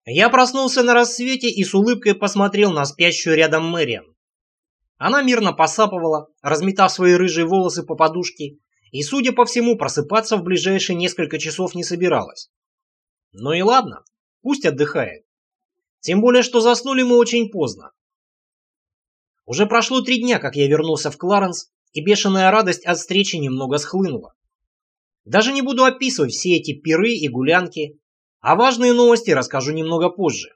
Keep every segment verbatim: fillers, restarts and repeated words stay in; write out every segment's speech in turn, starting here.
Я проснулся на рассвете и с улыбкой посмотрел на спящую рядом Мэриан. Она мирно посапывала, разметав свои рыжие волосы по подушке, и, судя по всему, просыпаться в ближайшие несколько часов не собиралась. Ну и ладно, пусть отдыхает. Тем более, что заснули мы очень поздно. Уже прошло три дня, как я вернулся в Кларенс, и бешеная радость от встречи немного схлынула. Даже не буду описывать все эти пиры и гулянки, а важные новости расскажу немного позже.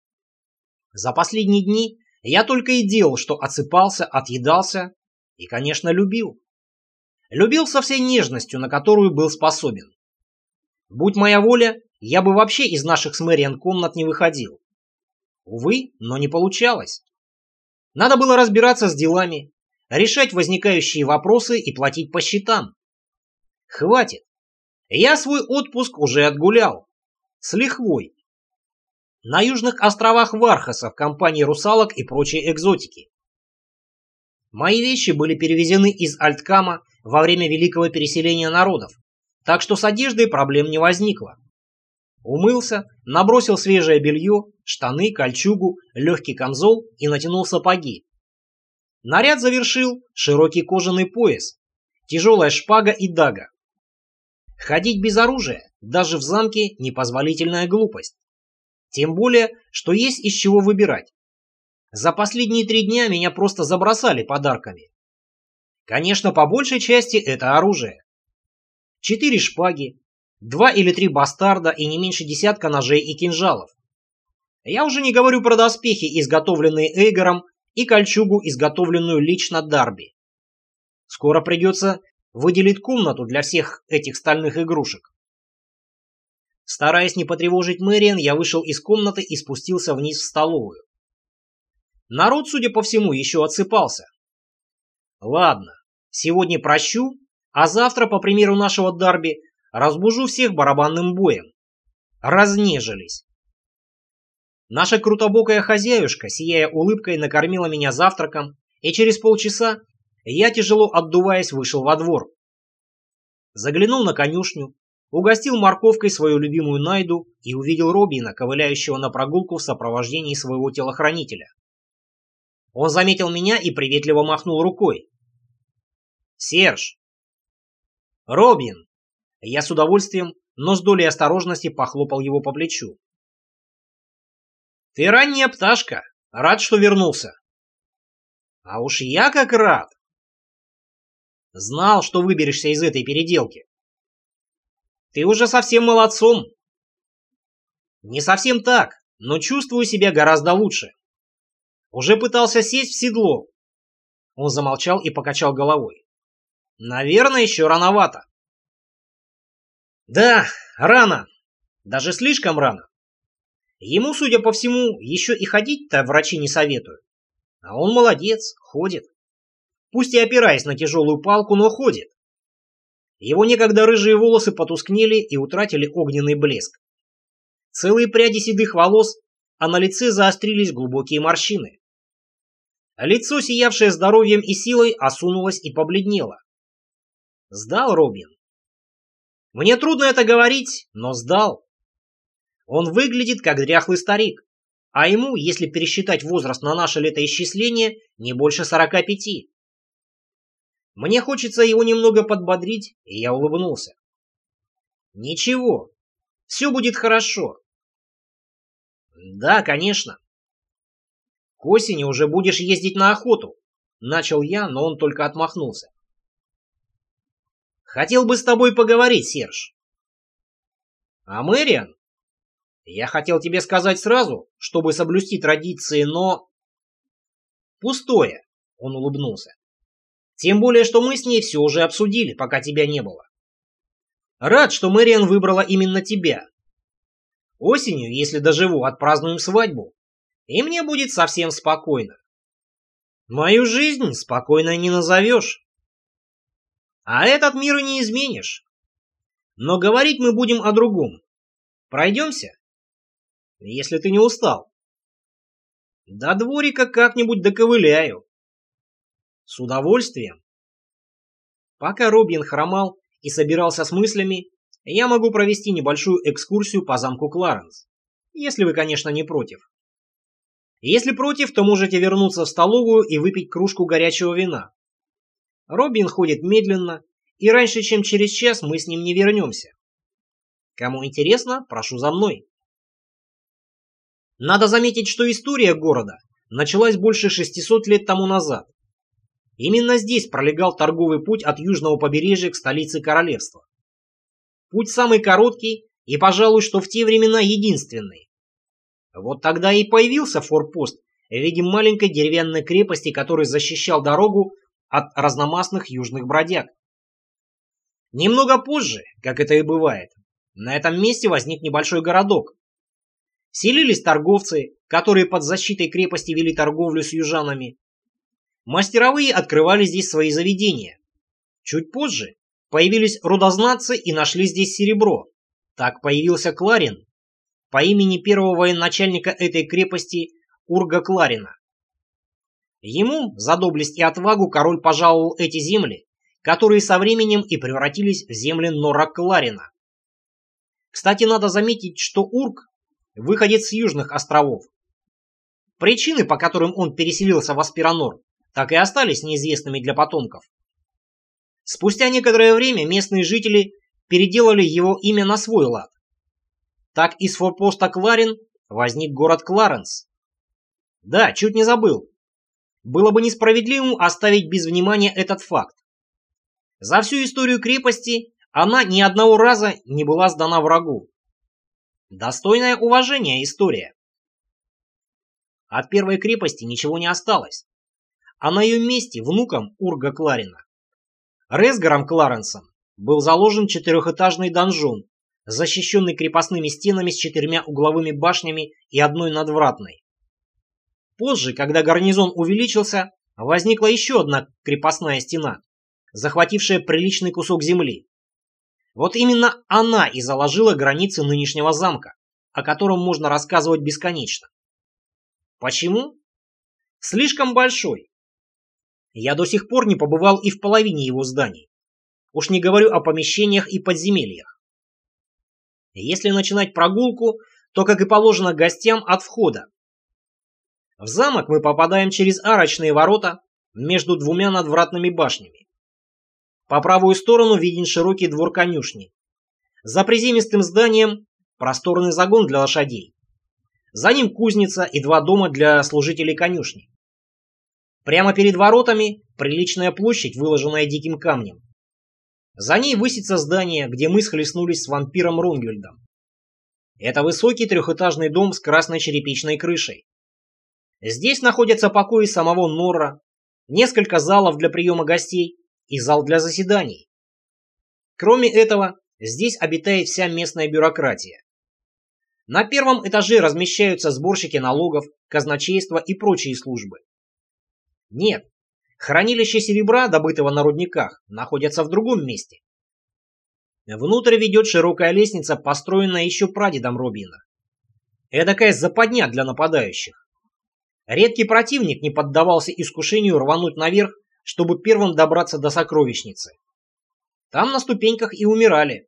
За последние дни я только и делал, что отсыпался, отъедался и, конечно, любил. Любил со всей нежностью, на которую был способен. Будь моя воля, я бы вообще из наших с Мэриан комнат не выходил. Увы, но не получалось. Надо было разбираться с делами, решать возникающие вопросы и платить по счетам. Хватит. Я свой отпуск уже отгулял. С лихвой. На южных островах Вархаса в компании русалок и прочей экзотики. Мои вещи были перевезены из Альткама во время великого переселения народов, так что с одеждой проблем не возникло. Умылся, набросил свежее белье, штаны, кольчугу, легкий камзол и натянул сапоги. Наряд завершил широкий кожаный пояс, тяжелая шпага и дага. Ходить без оружия даже в замке непозволительная глупость. Тем более, что есть из чего выбирать. За последние три дня меня просто забросали подарками. Конечно, по большей части это оружие. Четыре шпаги, два или три бастарда и не меньше десятка ножей и кинжалов. Я уже не говорю про доспехи, изготовленные Эйгором, и кольчугу, изготовленную лично Дарби. Скоро придется выделить комнату для всех этих стальных игрушек. Стараясь не потревожить Мэриан, я вышел из комнаты и спустился вниз в столовую. Народ, судя по всему, еще отсыпался. Ладно, сегодня прощу, а завтра, по примеру нашего Дарби, разбужу всех барабанным боем. Разнежились. Наша крутобокая хозяюшка, сияя улыбкой, накормила меня завтраком, и через полчаса я, тяжело отдуваясь, вышел во двор. Заглянул на конюшню, угостил морковкой свою любимую Найду и увидел Робина, ковыляющего на прогулку в сопровождении своего телохранителя. Он заметил меня и приветливо махнул рукой. «Серж!» «Робин!» Я с удовольствием, но с долей осторожности похлопал его по плечу. «Ты ранняя пташка. Рад, что вернулся». «А уж я как рад!» «Знал, что выберешься из этой переделки». «Ты уже совсем молодцом». «Не совсем так, но чувствую себя гораздо лучше. Уже пытался сесть в седло». Он замолчал и покачал головой. «Наверное, еще рановато». «Да, рано. Даже слишком рано. Ему, судя по всему, еще и ходить-то врачи не советуют. А он молодец, ходит. Пусть и опираясь на тяжелую палку, но ходит. Его некогда рыжие волосы потускнели и утратили огненный блеск. Целые пряди седых волос, а на лице заострились глубокие морщины. Лицо, сиявшее здоровьем и силой, осунулось и побледнело. Сдал Робин. Мне трудно это говорить, но сдал. Он выглядит как дряхлый старик, а ему, если пересчитать возраст на наше летоисчисление, не больше сорока пяти. Мне хочется его немного подбодрить, и я улыбнулся. Ничего, все будет хорошо. Да, конечно. К осени уже будешь ездить на охоту, начал я, но он только отмахнулся. Хотел бы с тобой поговорить, Серж. А Мэриан? Я хотел тебе сказать сразу, чтобы соблюсти традиции, но... Пустое, он улыбнулся. Тем более, что мы с ней все уже обсудили, пока тебя не было. Рад, что Мэриан выбрала именно тебя. Осенью, если доживу, отпразднуем свадьбу, и мне будет совсем спокойно. Мою жизнь спокойно не назовешь. А этот мир и не изменишь. Но говорить мы будем о другом. Пройдемся? Если ты не устал. До дворика как-нибудь доковыляю. С удовольствием. Пока Робин хромал и собирался с мыслями, я могу провести небольшую экскурсию по замку Кларенс. Если вы, конечно, не против. Если против, то можете вернуться в столовую и выпить кружку горячего вина. Робин ходит медленно, и раньше, чем через час, мы с ним не вернемся. Кому интересно, прошу за мной. Надо заметить, что история города началась больше шестисот лет тому назад. Именно здесь пролегал торговый путь от южного побережья к столице королевства. Путь самый короткий и, пожалуй, что в те времена единственный. Вот тогда и появился форпост в виде маленькой деревянной крепости, который защищал дорогу от разномастных южных бродяг. Немного позже, как это и бывает, на этом месте возник небольшой городок. Селились торговцы, которые под защитой крепости вели торговлю с южанами. Мастеровые открывали здесь свои заведения. Чуть позже появились рудознатцы и нашли здесь серебро. Так появился Кларин по имени первого военачальника этой крепости Урга Кларина. Ему за доблесть и отвагу король пожаловал эти земли, которые со временем и превратились в земли Нора Кларина. Кстати, надо заметить, что Ург выходит с южных островов. Причины, по которым он переселился в Аспиранор, так и остались неизвестными для потомков. Спустя некоторое время местные жители переделали его имя на свой лад. Так из форпоста Кларин возник город Кларенс. Да, чуть не забыл. Было бы несправедливым оставить без внимания этот факт. За всю историю крепости она ни одного раза не была сдана врагу. Достойное уважения история. От первой крепости ничего не осталось, а на ее месте внуком Урга Кларина, Резгаром Кларенсом, был заложен четырехэтажный донжон, защищенный крепостными стенами с четырьмя угловыми башнями и одной надвратной. Позже, когда гарнизон увеличился, возникла еще одна крепостная стена, захватившая приличный кусок земли. Вот именно она и заложила границы нынешнего замка, о котором можно рассказывать бесконечно. Почему? Слишком большой. Я до сих пор не побывал и в половине его зданий. Уж не говорю о помещениях и подземельях. Если начинать прогулку, то, как и положено гостям, от входа. В замок мы попадаем через арочные ворота между двумя надвратными башнями. По правую сторону виден широкий двор конюшни. За приземистым зданием просторный загон для лошадей. За ним кузница и два дома для служителей конюшни. Прямо перед воротами приличная площадь, выложенная диким камнем. За ней высится здание, где мы схлестнулись с вампиром Рунгвельдом. Это высокий трехэтажный дом с красной черепичной крышей. Здесь находятся покои самого Норра, несколько залов для приема гостей и зал для заседаний. Кроме этого, здесь обитает вся местная бюрократия. На первом этаже размещаются сборщики налогов, казначейство и прочие службы. Нет, хранилище серебра, добытого на рудниках, находятся в другом месте. Внутрь ведет широкая лестница, построенная еще прадедом Робина. Эдакая западня для нападающих. Редкий противник не поддавался искушению рвануть наверх, чтобы первым добраться до сокровищницы. Там на ступеньках и умирали.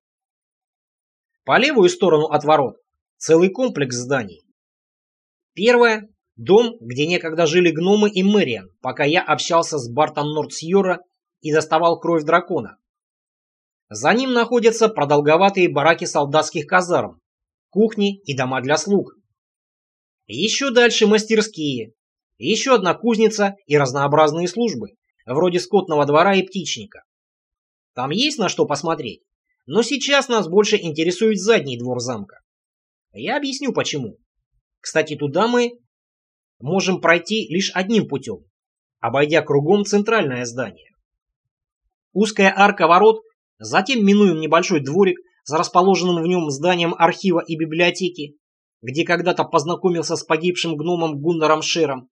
По левую сторону от ворот целый комплекс зданий. Первое – дом, где некогда жили гномы и Мэриан, пока я общался с Бартом Нордсьора и доставал кровь дракона. За ним находятся продолговатые бараки солдатских казарм, кухни и дома для слуг. Еще дальше мастерские, еще одна кузница и разнообразные службы, вроде скотного двора и птичника. Там есть на что посмотреть, но сейчас нас больше интересует задний двор замка. Я объясню почему. Кстати, туда мы можем пройти лишь одним путем, обойдя кругом центральное здание. Узкая арка ворот, затем минуем небольшой дворик с расположенным в нем зданием архива и библиотеки, где когда-то познакомился с погибшим гномом Гуннаром Шером.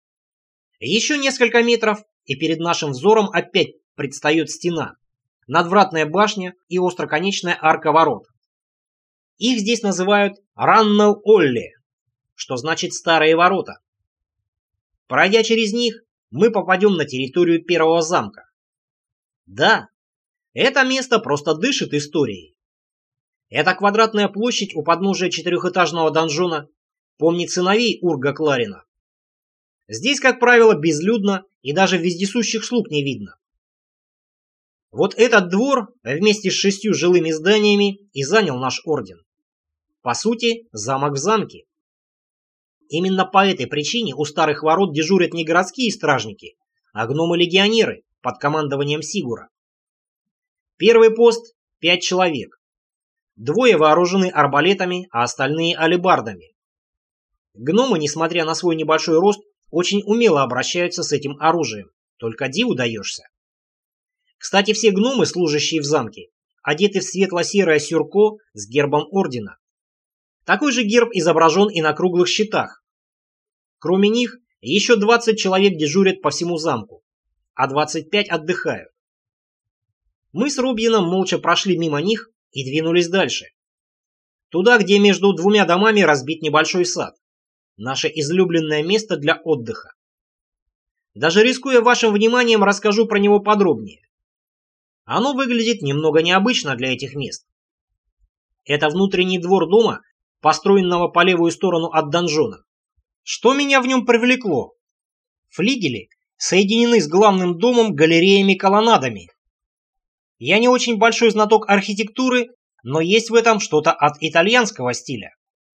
Еще несколько метров, и перед нашим взором опять предстает стена, надвратная башня и остроконечная арка ворот. Их здесь называют Раннел-Олле, что значит «старые ворота». Пройдя через них, мы попадем на территорию первого замка. Да, это место просто дышит историей. Это квадратная площадь у подножия четырехэтажного донжона помнит сыновей Урга Кларина. Здесь, как правило, безлюдно и даже вездесущих слуг не видно. Вот этот двор вместе с шестью жилыми зданиями и занял наш орден. По сути, замок в замке. Именно по этой причине у старых ворот дежурят не городские стражники, а гномы-легионеры под командованием Сигура. Первый пост – пять человек. Двое вооружены арбалетами, а остальные – алебардами. Гномы, несмотря на свой небольшой рост, очень умело обращаются с этим оружием. Только диву даешься. Кстати, все гномы, служащие в замке, одеты в светло-серое сюрко с гербом ордена. Такой же герб изображен и на круглых щитах. Кроме них, еще двадцать человек дежурят по всему замку, а двадцать пять отдыхают. Мы с Робином молча прошли мимо них и двинулись дальше. Туда, где между двумя домами разбит небольшой сад. Наше излюбленное место для отдыха. Даже рискуя вашим вниманием, расскажу про него подробнее. Оно выглядит немного необычно для этих мест. Это внутренний двор дома, построенного по левую сторону от донжона. Что меня в нем привлекло? Флигели соединены с главным домом галереями-колоннадами. Я не очень большой знаток архитектуры, но есть в этом что-то от итальянского стиля.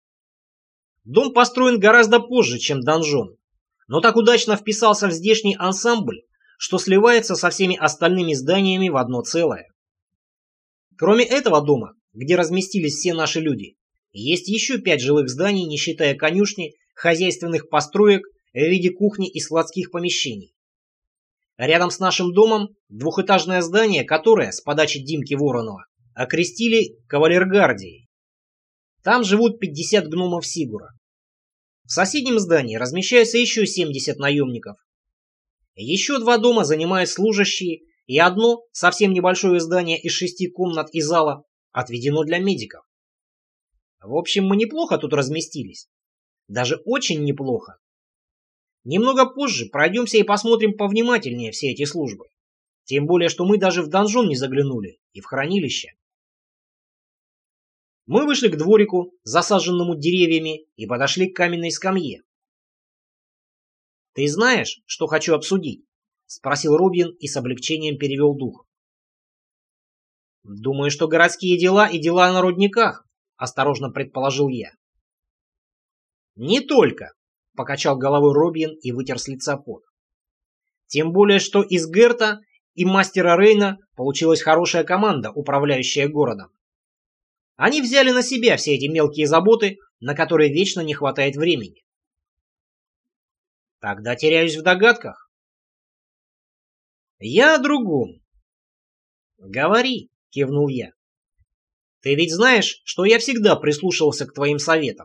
Дом построен гораздо позже, чем донжон, но так удачно вписался в здешний ансамбль, что сливается со всеми остальными зданиями в одно целое. Кроме этого дома, где разместились все наши люди, есть еще пять жилых зданий, не считая конюшни, хозяйственных построек в виде кухни и складских помещений. Рядом с нашим домом двухэтажное здание, которое, с подачи Димки Воронова, окрестили кавалергардией. Там живут пятьдесят гномов Сигура. В соседнем здании размещается еще семьдесят наемников. Еще два дома занимают служащие, и одно, совсем небольшое здание из шести комнат и зала, отведено для медиков. В общем, мы неплохо тут разместились. Даже очень неплохо. Немного позже пройдемся и посмотрим повнимательнее все эти службы. Тем более, что мы даже в донжон не заглянули и в хранилище. Мы вышли к дворику, засаженному деревьями, и подошли к каменной скамье. «Ты знаешь, что хочу обсудить?» — спросил Робин и с облегчением перевел дух. «Думаю, что городские дела и дела на рудниках», — осторожно предположил я. «Не только», — покачал головой Робин и вытер с лица пот. «Тем более, что из Герта и мастера Рейна получилась хорошая команда, управляющая городом. Они взяли на себя все эти мелкие заботы, на которые вечно не хватает времени». «Тогда теряюсь в догадках». «Я о другом». «Говори», — кивнул я. «Ты ведь знаешь, что я всегда прислушивался к твоим советам».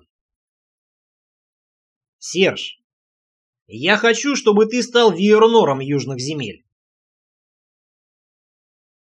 «Серж, я хочу, чтобы ты стал виернором южных земель».